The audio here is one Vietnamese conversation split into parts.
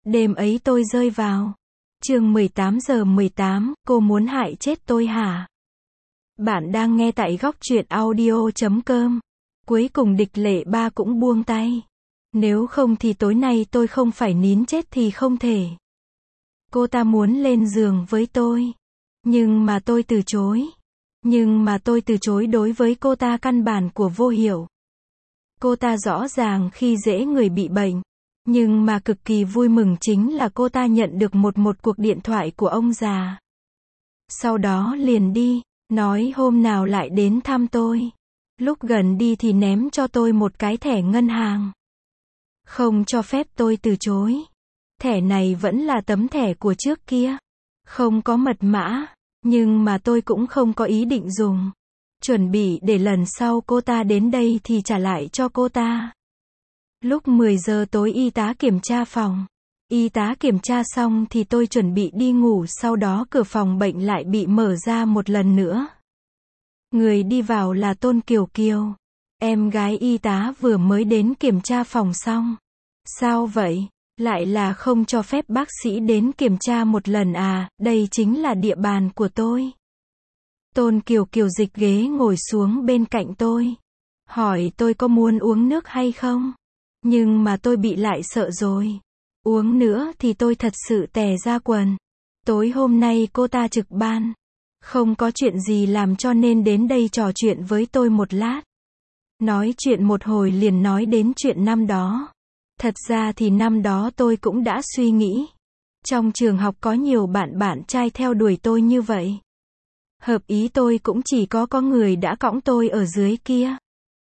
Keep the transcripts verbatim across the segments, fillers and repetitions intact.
Đêm ấy tôi rơi vào. Chương mười tám giờ mười tám, cô muốn hại chết tôi hả? Bạn đang nghe tại góc truyện audio chấm com. Cuối cùng địch lệ ba cũng buông tay. Nếu không thì tối nay tôi không phải nín chết thì không thể. Cô ta muốn lên giường với tôi. Nhưng mà tôi từ chối. Nhưng mà tôi từ chối đối với cô ta căn bản của vô hiểu. Cô ta rõ ràng khi dễ người bị bệnh. Nhưng mà cực kỳ vui mừng chính là cô ta nhận được một một cuộc điện thoại của ông già. Sau đó liền đi, nói hôm nào lại đến thăm tôi. Lúc gần đi thì ném cho tôi một cái thẻ ngân hàng. Không cho phép tôi từ chối. Thẻ này vẫn là tấm thẻ của trước kia. Không có mật mã, nhưng mà tôi cũng không có ý định dùng. Chuẩn bị để lần sau cô ta đến đây thì trả lại cho cô ta. Lúc mười giờ tối y tá kiểm tra phòng. Y tá kiểm tra xong thì tôi chuẩn bị đi ngủ, sau đó cửa phòng bệnh lại bị mở ra một lần nữa. Người đi vào là Tôn Kiều Kiều. Em gái y tá vừa mới đến kiểm tra phòng xong. Sao vậy? Lại là không cho phép bác sĩ đến kiểm tra một lần à, đây chính là địa bàn của tôi. Tôn Kiều Kiều dịch ghế ngồi xuống bên cạnh tôi. Hỏi tôi có muốn uống nước hay không? Nhưng mà tôi bị lại sợ rồi. Uống nữa thì tôi thật sự tè ra quần. Tối hôm nay cô ta trực ban. Không có chuyện gì làm cho nên đến đây trò chuyện với tôi một lát. Nói chuyện một hồi liền nói đến chuyện năm đó. Thật ra thì năm đó tôi cũng đã suy nghĩ. Trong trường học có nhiều bạn bạn trai theo đuổi tôi như vậy. Hợp ý tôi cũng chỉ có có người đã cõng tôi ở dưới kia.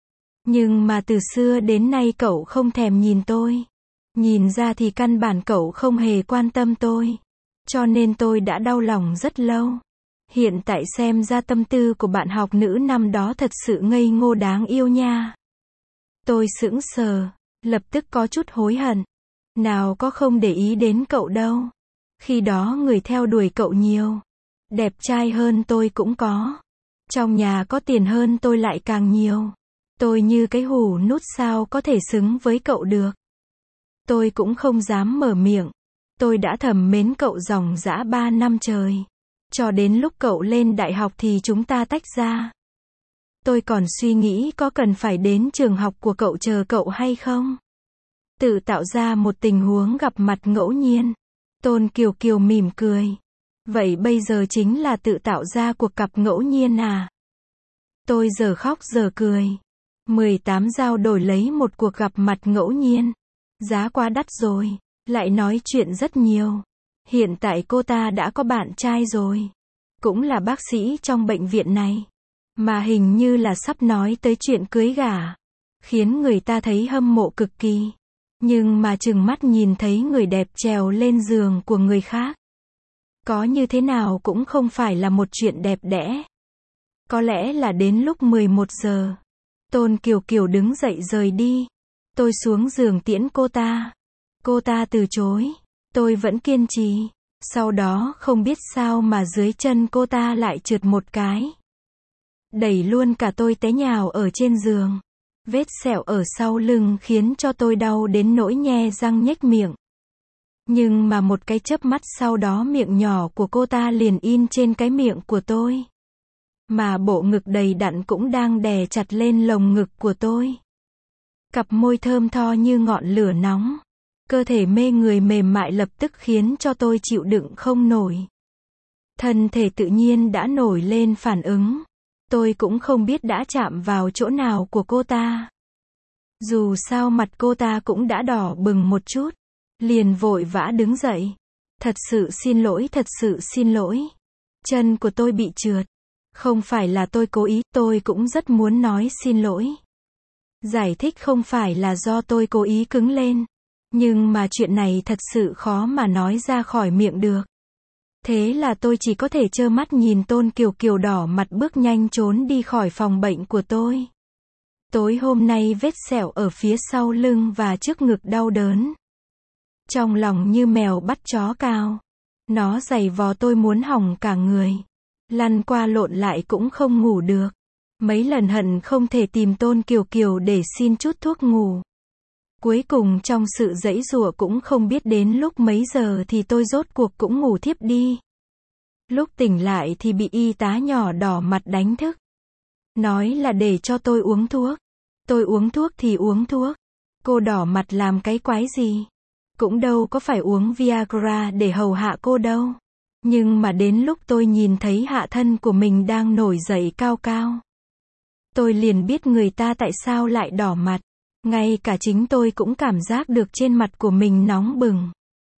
Nhưng mà từ xưa đến nay cậu không thèm nhìn tôi. Nhìn ra thì căn bản cậu không hề quan tâm tôi. Cho nên tôi đã đau lòng rất lâu. Hiện tại xem ra tâm tư của bạn học nữ năm đó thật sự ngây ngô đáng yêu nha. Tôi sững sờ, lập tức có chút hối hận. Nào có không để ý đến cậu đâu. Khi đó người theo đuổi cậu nhiều. Đẹp trai hơn tôi cũng có. Trong nhà có tiền hơn tôi lại càng nhiều. Tôi như cái hủ nút sao có thể xứng với cậu được. Tôi cũng không dám mở miệng. Tôi đã thầm mến cậu dòng dã ba năm trời. Cho đến lúc cậu lên đại học thì chúng ta tách ra. Tôi còn suy nghĩ có cần phải đến trường học của cậu chờ cậu hay không. Tự tạo ra một tình huống gặp mặt ngẫu nhiên. Tôn Kiều Kiều mỉm cười. Vậy bây giờ chính là tự tạo ra cuộc gặp ngẫu nhiên à? Tôi giờ khóc giờ cười. mười tám dao đổi lấy một cuộc gặp mặt ngẫu nhiên. Giá quá đắt rồi. Lại nói chuyện rất nhiều. Hiện tại cô ta đã có bạn trai rồi. Cũng là bác sĩ trong bệnh viện này. Mà hình như là sắp nói tới chuyện cưới gả. Khiến người ta thấy hâm mộ cực kỳ. Nhưng mà chừng mắt nhìn thấy người đẹp trèo lên giường của người khác. Có như thế nào cũng không phải là một chuyện đẹp đẽ. Có lẽ là đến lúc mười một giờ. Tôn Kiều Kiều đứng dậy rời đi. Tôi xuống giường tiễn cô ta. Cô ta từ chối. Tôi vẫn kiên trì. Sau đó không biết sao mà dưới chân cô ta lại trượt một cái. Đẩy luôn cả tôi té nhào ở trên giường. Vết sẹo ở sau lưng khiến cho tôi đau đến nỗi nhe răng nhếch miệng. Nhưng mà một cái chớp mắt sau đó miệng nhỏ của cô ta liền in trên cái miệng của tôi. Mà bộ ngực đầy đặn cũng đang đè chặt lên lồng ngực của tôi. Cặp môi thơm tho như ngọn lửa nóng. Cơ thể mê người mềm mại lập tức khiến cho tôi chịu đựng không nổi. Thân thể tự nhiên đã nổi lên phản ứng. Tôi cũng không biết đã chạm vào chỗ nào của cô ta. Dù sao mặt cô ta cũng đã đỏ bừng một chút. Liền vội vã đứng dậy. Thật sự xin lỗi, thật sự xin lỗi. Chân của tôi bị trượt. Không phải là tôi cố ý, tôi cũng rất muốn nói xin lỗi. Giải thích không phải là do tôi cố ý cứng lên. Nhưng mà chuyện này thật sự khó mà nói ra khỏi miệng được. Thế là tôi chỉ có thể trơ mắt nhìn Tôn Kiều Kiều đỏ mặt bước nhanh trốn đi khỏi phòng bệnh của tôi. Tối hôm nay vết sẹo ở phía sau lưng và trước ngực đau đớn. Trong lòng như mèo bắt chó cào. Nó giày vò tôi muốn hỏng cả người. Lăn qua lộn lại cũng không ngủ được. Mấy lần hận không thể tìm Tôn Kiều Kiều để xin chút thuốc ngủ. Cuối cùng trong sự giãy giụa cũng không biết đến lúc mấy giờ thì tôi rốt cuộc cũng ngủ thiếp đi. Lúc tỉnh lại thì bị y tá nhỏ đỏ mặt đánh thức. Nói là để cho tôi uống thuốc. Tôi uống thuốc thì uống thuốc. Cô đỏ mặt làm cái quái gì? Cũng đâu có phải uống Viagra để hầu hạ cô đâu. Nhưng mà đến lúc tôi nhìn thấy hạ thân của mình đang nổi dậy cao cao, tôi liền biết người ta tại sao lại đỏ mặt. Ngay cả chính tôi cũng cảm giác được trên mặt của mình nóng bừng.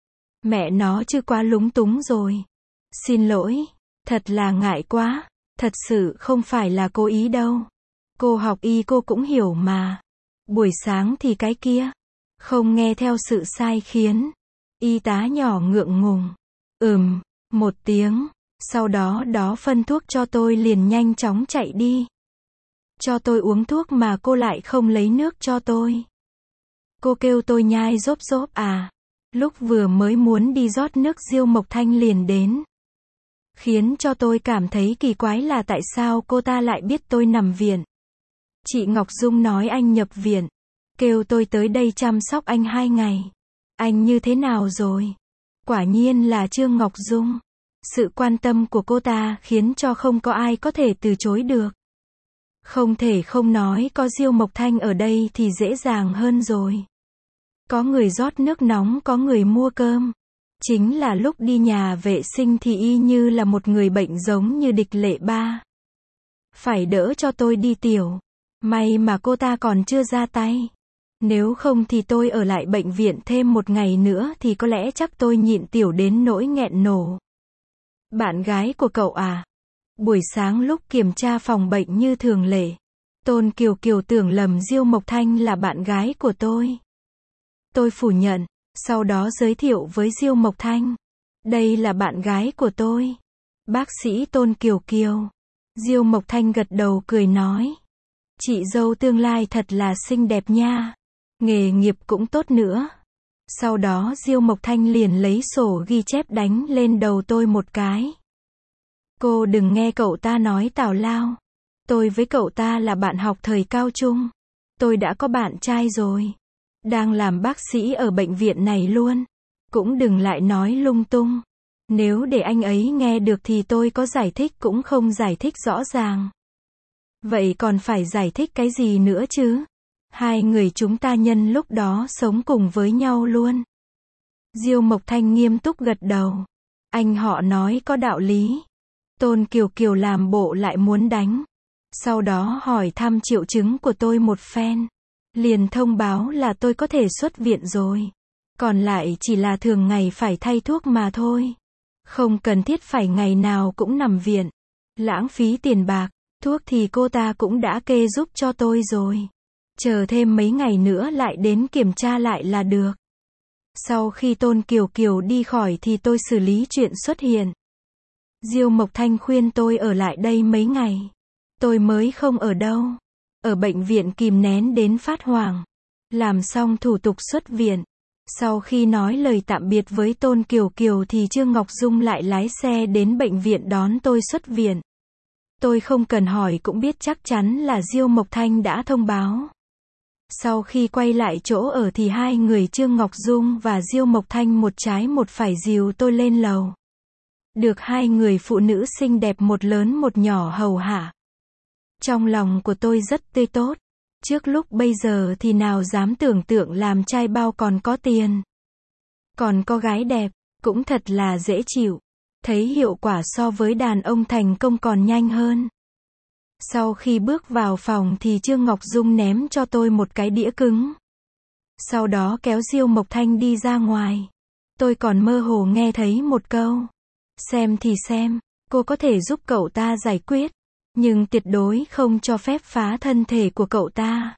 Mẹ nó chứ quá lúng túng rồi. Xin lỗi, thật là ngại quá, thật sự không phải là cố ý đâu. Cô học y cô cũng hiểu mà. Buổi sáng thì cái kia, không nghe theo sự sai khiến. Y tá nhỏ ngượng ngùng. Ừm, một tiếng, sau đó đó phân thuốc cho tôi liền nhanh chóng chạy đi. Cho tôi uống thuốc mà cô lại không lấy nước cho tôi. Cô kêu tôi nhai rốp rốp à. Lúc vừa mới muốn đi rót nước Diêu Mộc Thanh liền đến. Khiến cho tôi cảm thấy kỳ quái là tại sao cô ta lại biết tôi nằm viện. Chị Ngọc Dung nói anh nhập viện. Kêu tôi tới đây chăm sóc anh hai ngày. Anh như thế nào rồi? Quả nhiên là Trương Ngọc Dung. Sự quan tâm của cô ta khiến cho không có ai có thể từ chối được. Không thể không nói có Diêu Mộc Thanh ở đây thì dễ dàng hơn rồi. Có người rót nước nóng, có người mua cơm. Chính là lúc đi nhà vệ sinh thì y như là một người bệnh giống như Địch Lệ Ba. Phải đỡ cho tôi đi tiểu. May mà cô ta còn chưa ra tay. Nếu không thì tôi ở lại bệnh viện thêm một ngày nữa thì có lẽ chắc tôi nhịn tiểu đến nỗi nghẹn nổ. Bạn gái của cậu à? Buổi sáng lúc kiểm tra phòng bệnh như thường lệ, Tôn Kiều Kiều tưởng lầm Diêu Mộc Thanh là bạn gái của tôi. Tôi phủ nhận, sau đó giới thiệu với Diêu Mộc Thanh. Đây là bạn gái của tôi. Bác sĩ Tôn Kiều Kiều. Diêu Mộc Thanh gật đầu cười nói. Chị dâu tương lai thật là xinh đẹp nha. Nghề nghiệp cũng tốt nữa. Sau đó Diêu Mộc Thanh liền lấy sổ ghi chép đánh lên đầu tôi một cái. Cô đừng nghe cậu ta nói tào lao. Tôi với cậu ta là bạn học thời cao trung. Tôi đã có bạn trai rồi. Đang làm bác sĩ ở bệnh viện này luôn. Cũng đừng lại nói lung tung. Nếu để anh ấy nghe được thì tôi có giải thích cũng không giải thích rõ ràng. Vậy còn phải giải thích cái gì nữa chứ? Hai người chúng ta nhân lúc đó sống cùng với nhau luôn. Diêu Mộc Thanh nghiêm túc gật đầu. Anh họ nói có đạo lý. Tôn Kiều Kiều làm bộ lại muốn đánh. Sau đó hỏi thăm triệu chứng của tôi một phen. Liền thông báo là tôi có thể xuất viện rồi. Còn lại chỉ là thường ngày phải thay thuốc mà thôi. Không cần thiết phải ngày nào cũng nằm viện. Lãng phí tiền bạc. Thuốc thì cô ta cũng đã kê giúp cho tôi rồi. Chờ thêm mấy ngày nữa lại đến kiểm tra lại là được. Sau khi Tôn Kiều Kiều đi khỏi thì tôi xử lý chuyện xuất hiện. Diêu Mộc Thanh khuyên tôi ở lại đây mấy ngày. Tôi mới không ở đâu. Ở bệnh viện kìm nén đến phát hoảng. Làm xong thủ tục xuất viện. Sau khi nói lời tạm biệt với Tôn Kiều Kiều thì Trương Ngọc Dung lại lái xe đến bệnh viện đón tôi xuất viện. Tôi không cần hỏi cũng biết chắc chắn là Diêu Mộc Thanh đã thông báo. Sau khi quay lại chỗ ở thì hai người Trương Ngọc Dung và Diêu Mộc Thanh một trái một phải dìu tôi lên lầu. Được hai người phụ nữ xinh đẹp một lớn một nhỏ hầu hạ. Trong lòng của tôi rất tươi tốt. Trước lúc bây giờ thì nào dám tưởng tượng làm trai bao còn có tiền. Còn có gái đẹp, cũng thật là dễ chịu. Thấy hiệu quả so với đàn ông thành công còn nhanh hơn. Sau khi bước vào phòng thì Trương Ngọc Dung ném cho tôi một cái đĩa cứng. Sau đó kéo Diêu Mộc Thanh đi ra ngoài. Tôi còn mơ hồ nghe thấy một câu. Xem thì xem, cô có thể giúp cậu ta giải quyết. Nhưng tuyệt đối không cho phép phá thân thể của cậu ta.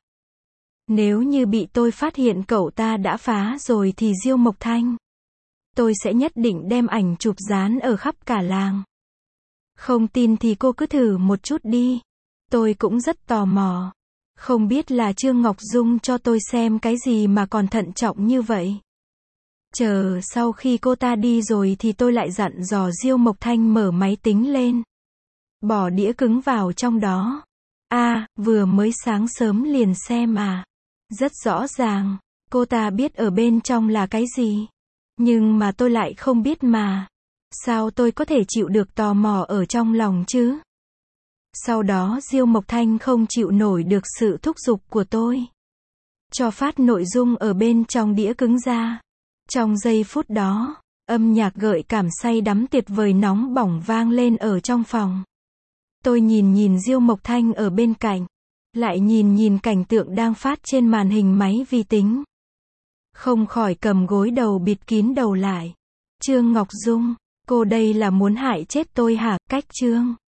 Nếu như bị tôi phát hiện cậu ta đã phá rồi thì Diêu Mộc Thanh. Tôi sẽ nhất định đem ảnh chụp dán ở khắp cả làng. Không tin thì cô cứ thử một chút đi. Tôi cũng rất tò mò. Không biết là Trương Ngọc Dung cho tôi xem cái gì mà còn thận trọng như vậy. Chờ sau khi cô ta đi rồi thì tôi lại dặn dò Diêu Mộc Thanh mở máy tính lên. Bỏ đĩa cứng vào trong đó. À, vừa mới sáng sớm liền xem à. Rất rõ ràng. Cô ta biết ở bên trong là cái gì. Nhưng mà tôi lại không biết mà. Sao tôi có thể chịu được tò mò ở trong lòng chứ? Sau đó Diêu Mộc Thanh không chịu nổi được sự thúc giục của tôi. Cho phát nội dung ở bên trong đĩa cứng ra. Trong giây phút đó, âm nhạc gợi cảm say đắm tuyệt vời nóng bỏng vang lên ở trong phòng. Tôi nhìn nhìn Diêu Mộc Thanh ở bên cạnh. Lại nhìn nhìn cảnh tượng đang phát trên màn hình máy vi tính. Không khỏi cầm gối đầu bịt kín đầu lại. Trương Ngọc Dung, cô đây là muốn hại chết tôi hả? Cách chương